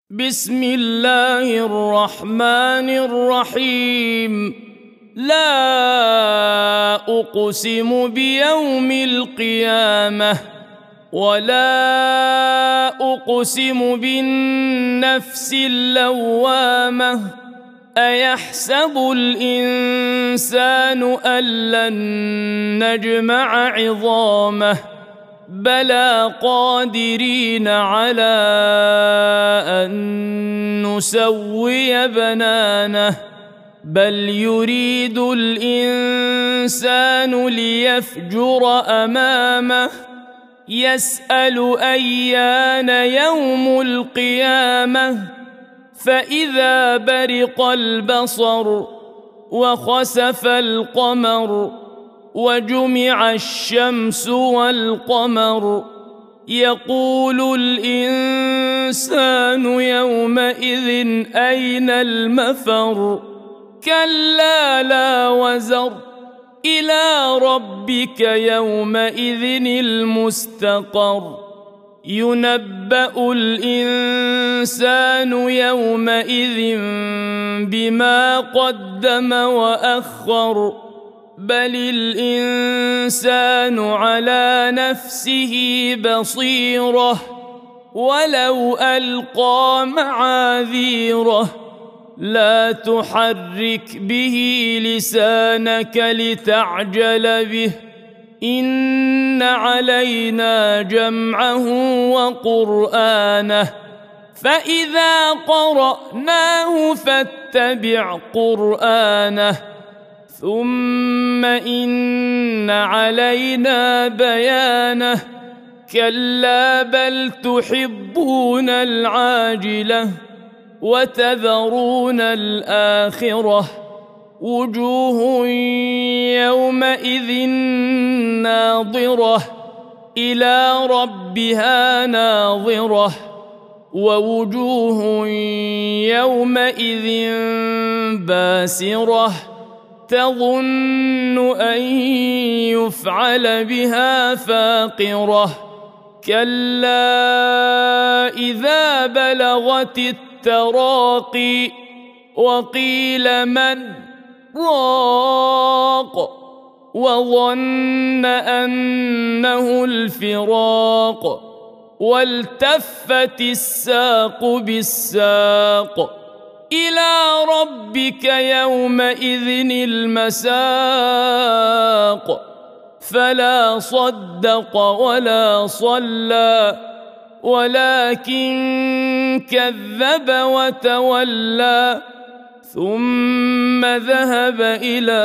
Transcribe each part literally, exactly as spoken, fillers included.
بسم الله الرحمن الرحيم. لا أقسم بيوم القيامة ولا أقسم بالنفس اللوامة. أيحسب الإنسان أن لن نجمع عظامه بلى قادرين على أن نسوي بنانه بل يريد الإنسان ليفجر أمامه يسأل أيان يوم القيامة فإذا برق البصر وخسف القمر وجمع الشمس والقمر يقول الإنسان يومئذ أين المفر كلا لا وزر إلى ربك يومئذ المستقر ينبأ الإنسان يومئذ بما قدم وأخر بل الإنسان على نفسه بصيرة ولو ألقى معاذيره لا تحرك به لسانك لتعجل به إن علينا جمعه وقرآنه فإذا قرأناه فاتبع قرآنه ثم إن علينا بيانه كلا بل تحبون العاجلة وتذرون الآخرة وجوه يومئذ ناظرة إلى ربها ناظرة ووجوه يومئذ باسرة تظن أن يفعل بها فاقرة كلا إذا بلغت التراقي وقيل من راق وظن أنه الفراق والتفت الساق بالساق إلى ربك يومئذ المساق فلا صدق ولا صلى ولكن كذب وتولى ثم ذهب إلى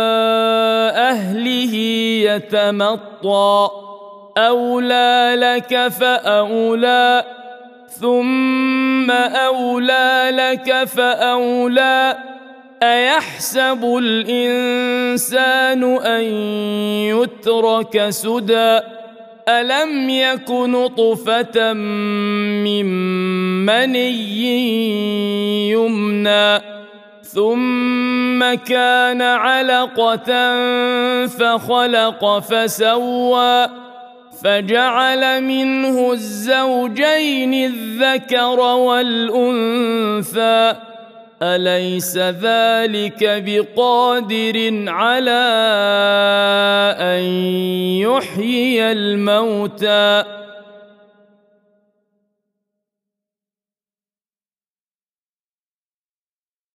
أهله يتمطى أولى لك فأولى ثم أولى لك فأولى أيحسب الإنسان أن يترك سدى ألم يك نطفة من مني يمنى ثم كان علقة فخلق فسوى فجعل منه الزوجين الذكر والأنثى أليس ذلك بقادر على أن يحيي الموتى